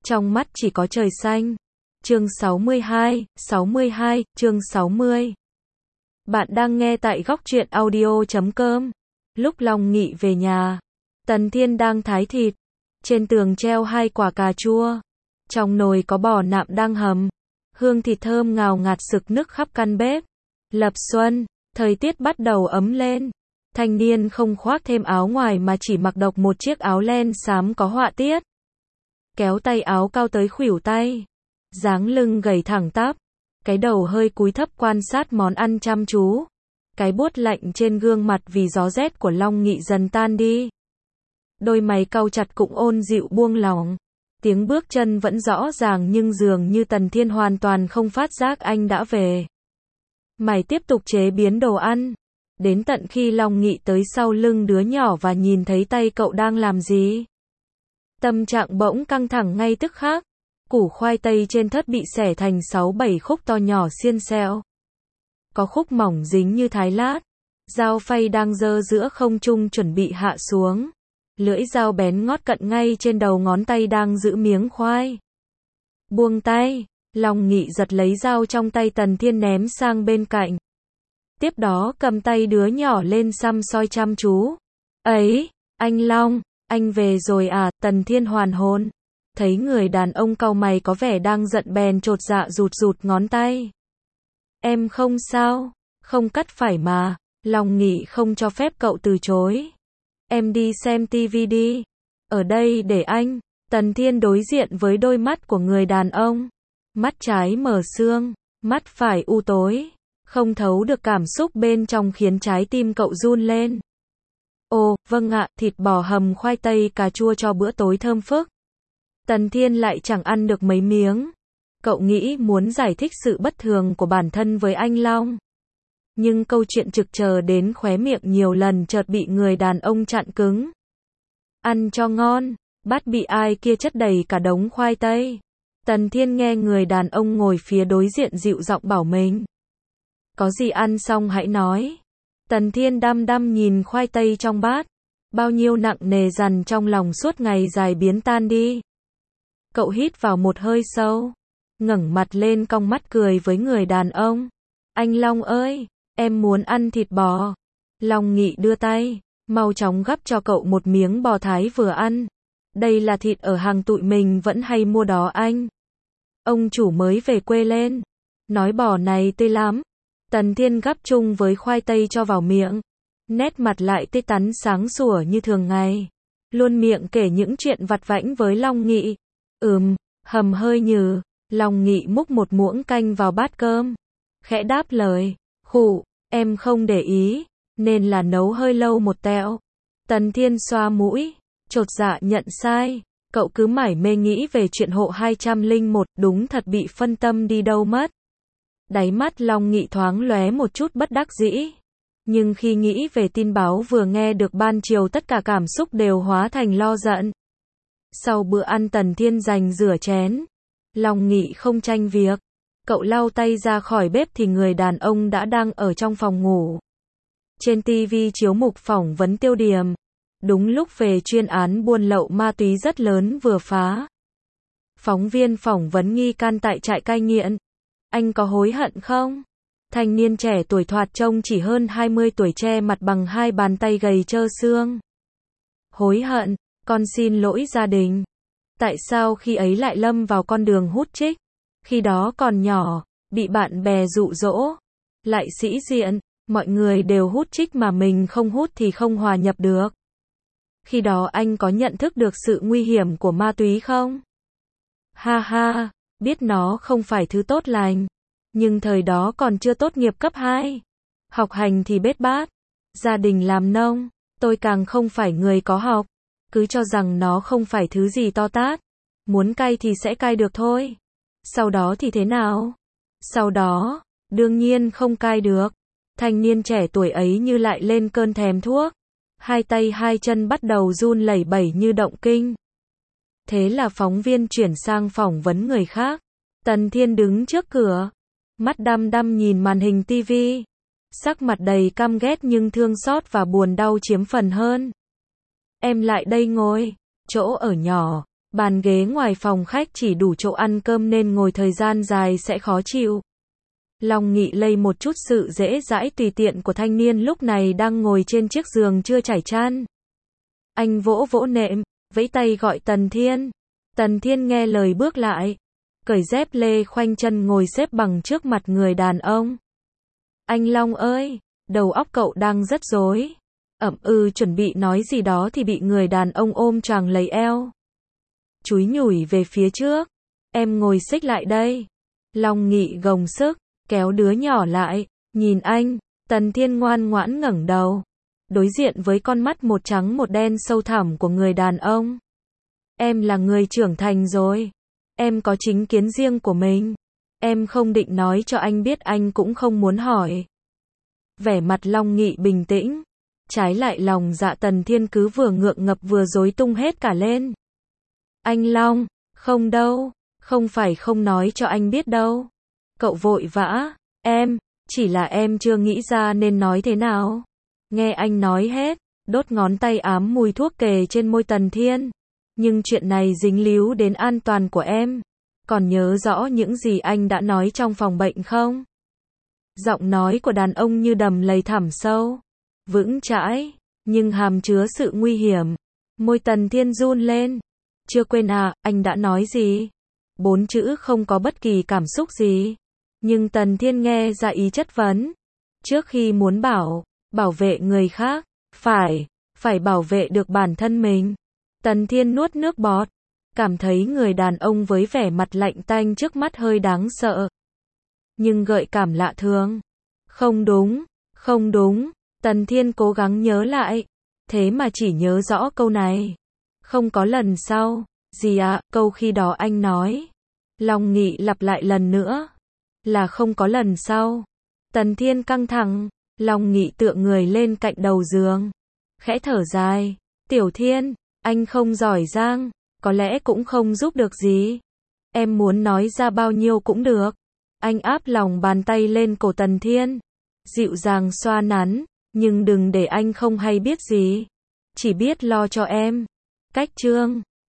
trong mắt chỉ có trời xanh. Chương 62, chương 60. Bạn đang nghe tại góc truyện audio.com. Lúc Long Nghị về nhà, Tần Thiên đang thái thịt. Trên tường treo 2 quả cà chua. Trong nồi có bò nạm đang hầm. Hương thịt thơm ngào ngạt sực nức khắp căn bếp. Lập xuân, thời tiết bắt đầu ấm lên. Thanh niên không khoác thêm áo ngoài mà chỉ mặc độc một chiếc áo len xám có họa tiết. Kéo tay áo cao tới khuỷu tay. Dáng lưng gầy thẳng tắp. Cái đầu hơi cúi thấp quan sát món ăn chăm chú. Cái buốt lạnh trên gương mặt vì gió rét của Long Nghị dần tan đi. Đôi mày cau chặt cũng ôn dịu buông lỏng. Tiếng bước chân vẫn rõ ràng nhưng dường như Tần Thiên hoàn toàn không phát giác anh đã về. Mày tiếp tục chế biến đồ ăn. Đến tận khi Long Nghị tới sau lưng đứa nhỏ và nhìn thấy tay cậu đang làm gì. Tâm trạng bỗng căng thẳng ngay tức khắc. Củ khoai tây trên thớt bị xẻ thành 6-7 khúc to nhỏ xiên xẹo. Có khúc mỏng dính như thái lát. Dao phay đang giơ giữa không trung chuẩn bị hạ xuống. Lưỡi dao bén ngót cận ngay trên đầu ngón tay đang giữ miếng khoai. Buông tay, Long Nghị giật lấy dao trong tay Tần Thiên ném sang bên cạnh. Tiếp đó cầm tay đứa nhỏ lên săm soi chăm chú. Ấy, anh Long, anh về rồi à? Tần Thiên hoàn hồn. Thấy người đàn ông cau mày có vẻ đang giận bèn chột dạ rụt ngón tay. Em không sao, không cắt phải mà. Long Nghị không cho phép cậu từ chối. Em đi xem tivi đi. Ở đây để anh. Tần Thiên đối diện với đôi mắt của người đàn ông. Mắt trái mờ sương, mắt phải u tối. Không thấu được cảm xúc bên trong khiến trái tim cậu run lên. Ồ, vâng ạ, thịt bò hầm khoai tây cà chua cho bữa tối thơm phức. Tần Thiên lại chẳng ăn được mấy miếng. Cậu nghĩ muốn giải thích sự bất thường của bản thân với anh Long. Nhưng câu chuyện trực chờ đến khóe miệng nhiều lần chợt bị người đàn ông chặn cứng. Ăn cho ngon, bát bị ai kia chất đầy cả đống khoai tây. Tần Thiên nghe người đàn ông ngồi phía đối diện dịu giọng bảo mình. Có gì ăn xong hãy nói. Tần Thiên đăm đăm nhìn khoai tây trong bát. Bao nhiêu nặng nề dằn trong lòng suốt ngày dài biến tan đi. Cậu hít vào một hơi sâu. Ngẩng mặt lên cong mắt cười với người đàn ông. Anh Long ơi, em muốn ăn thịt bò. Long Nghị đưa tay, mau chóng gắp cho cậu một miếng bò thái vừa ăn. Đây là thịt ở hàng tụi mình vẫn hay mua đó anh. Ông chủ mới về quê lên. Nói bò này tươi lắm. Tần Thiên gắp chung với khoai tây cho vào miệng. Nét mặt lại tươi tắn sáng sủa như thường ngày. Luôn miệng kể những chuyện vặt vãnh với Long Nghị. Hầm hơi nhừ. Long Nghị múc một muỗng canh vào bát cơm. Khẽ đáp lời. Khụ, em không để ý. Nên là nấu hơi lâu một tẹo. Tần Thiên xoa mũi. Chột dạ nhận sai. Cậu cứ mải mê nghĩ về chuyện hộ 201. Đúng thật bị phân tâm đi đâu mất. Đáy mắt Long Nghị thoáng lóe một chút bất đắc dĩ. Nhưng khi nghĩ về tin báo vừa nghe được ban chiều tất cả cảm xúc đều hóa thành lo giận. Sau bữa ăn Tần Thiên dành rửa chén. Long Nghị không tranh việc. Cậu lau tay ra khỏi bếp thì người đàn ông đã đang ở trong phòng ngủ. Trên tivi chiếu mục phỏng vấn tiêu điểm. Đúng lúc về chuyên án buôn lậu ma túy rất lớn vừa phá. Phóng viên phỏng vấn nghi can tại trại cai nghiện. Anh có hối hận không? Thanh niên trẻ tuổi thoạt trông chỉ hơn 20 tuổi che mặt bằng 2 bàn tay gầy trơ xương. Hối hận, con xin lỗi gia đình. Tại sao khi ấy lại lâm vào con đường hút trích? Khi đó còn nhỏ, bị bạn bè dụ dỗ. Lại sĩ diện, mọi người đều hút trích mà mình không hút thì không hòa nhập được. Khi đó anh có nhận thức được sự nguy hiểm của ma túy không? Ha ha, biết nó không phải thứ tốt lành. Nhưng thời đó còn chưa tốt nghiệp cấp 2. Học hành thì bết bát. Gia đình làm nông. Tôi càng không phải người có học. Cứ cho rằng nó không phải thứ gì to tát. Muốn cai thì sẽ cai được thôi. Sau đó thì thế nào? Sau đó, đương nhiên không cai được. Thanh niên trẻ tuổi ấy như lại lên cơn thèm thuốc. Hai tay hai chân bắt đầu run lẩy bẩy như động kinh. Thế là phóng viên chuyển sang phỏng vấn người khác. Tần Thiên đứng trước cửa. Mắt đăm đăm nhìn màn hình tivi. Sắc mặt đầy căm ghét nhưng thương xót và buồn đau chiếm phần hơn. Em lại đây ngồi. Chỗ ở nhỏ. Bàn ghế ngoài phòng khách chỉ đủ chỗ ăn cơm nên ngồi thời gian dài sẽ khó chịu. Long Nghị lây một chút sự dễ dãi tùy tiện của thanh niên lúc này đang ngồi trên chiếc giường chưa trải chăn. Anh vỗ vỗ nệm, vẫy tay gọi Tần Thiên. Tần Thiên nghe lời bước lại, cởi dép lê khoanh chân ngồi xếp bằng trước mặt người đàn ông. Anh Long ơi, đầu óc cậu đang rất rối. Chuẩn bị nói gì đó thì bị người đàn ông ôm choàng lấy eo. Chúi nhủi về phía trước. Em ngồi xích lại đây. Long Nghị gồng sức, kéo đứa nhỏ lại, nhìn anh. Tần Thiên ngoan ngoãn ngẩng đầu, đối diện với con mắt một trắng một đen sâu thẳm của người đàn ông. Em là người trưởng thành rồi. Em có chính kiến riêng của mình. Em không định nói cho anh biết, anh cũng không muốn hỏi. Vẻ mặt Long Nghị bình tĩnh. Trái lại lòng dạ Tần Thiên cứ vừa ngượng ngập vừa rối tung hết cả lên. Anh Long, không đâu, không phải không nói cho anh biết đâu. Cậu vội vã, chỉ là em chưa nghĩ ra nên nói thế nào. Nghe anh nói hết, đốt ngón tay ám mùi thuốc kề trên môi Tần Thiên. Nhưng chuyện này dính líu đến an toàn của em. Còn nhớ rõ những gì anh đã nói trong phòng bệnh không? Giọng nói của đàn ông như đầm lầy thẳm sâu, vững chãi, nhưng hàm chứa sự nguy hiểm. Môi Tần Thiên run lên. Chưa quên à, anh đã nói gì? 4 chữ không có bất kỳ cảm xúc gì. Nhưng Tần Thiên nghe ra ý chất vấn. Trước khi muốn bảo vệ người khác, phải bảo vệ được bản thân mình. Tần Thiên nuốt nước bọt, cảm thấy người đàn ông với vẻ mặt lạnh tanh trước mắt hơi đáng sợ. Nhưng gợi cảm lạ thường. Không đúng, Tần Thiên cố gắng nhớ lại. Thế mà chỉ nhớ rõ câu này. Không có lần sau. Gì ạ, câu khi đó anh nói. Long Nghị lặp lại lần nữa. Là không có lần sau. Tần Thiên căng thẳng. Long Nghị tựa người lên cạnh đầu giường, khẽ thở dài. Tiểu Thiên, anh không giỏi giang, có lẽ cũng không giúp được gì. Em muốn nói ra bao nhiêu cũng được. Anh áp lòng bàn tay lên cổ Tần Thiên, dịu dàng xoa nắn, nhưng đừng để anh không hay biết gì. Chỉ biết lo cho em. Cách chương